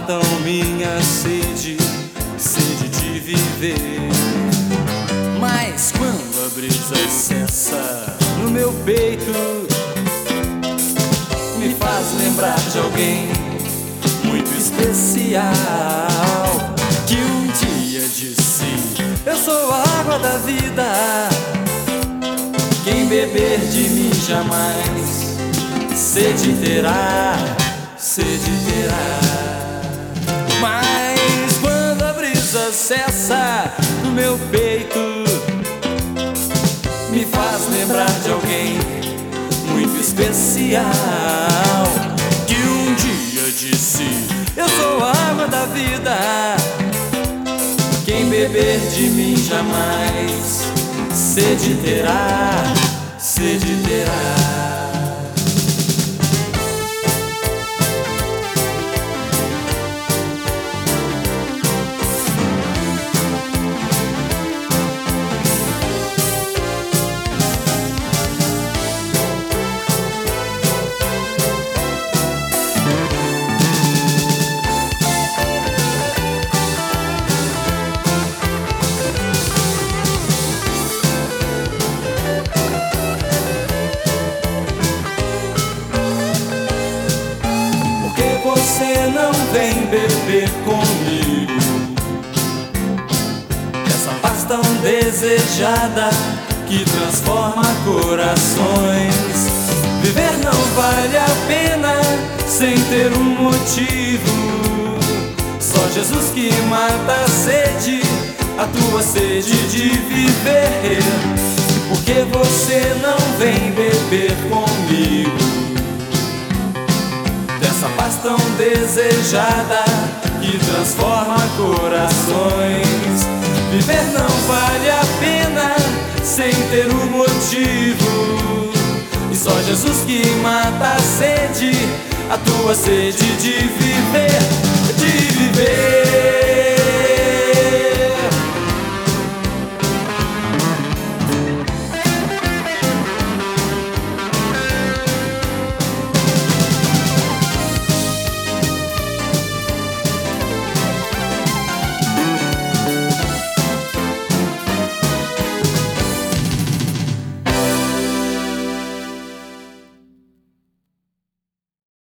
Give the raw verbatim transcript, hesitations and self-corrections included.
matam minha sede, sede de viver. Mas quando a brisa cessa no meu peito, me faz lembrar de alguém muito especial, que um dia disse: eu sou a água da vida, quem beber de mim jamais sede terá, sede terá. Mas quando a brisa cessa no meu peito, me faz lembrar de alguém muito especial, que um dia disse: eu sou a água da vida, quem beber de mim jamais sede terá, sede terá. Você não vem beber comigo essa paz tão desejada que transforma corações. Viver não vale a pena sem ter um motivo. Só Jesus que mata a sede, a tua sede de viver. Porque você não vem beber comigo essa paz tão desejada que transforma corações. Viver não vale a pena sem ter um motivo. E só Jesus que mata a sede, a tua sede de viver.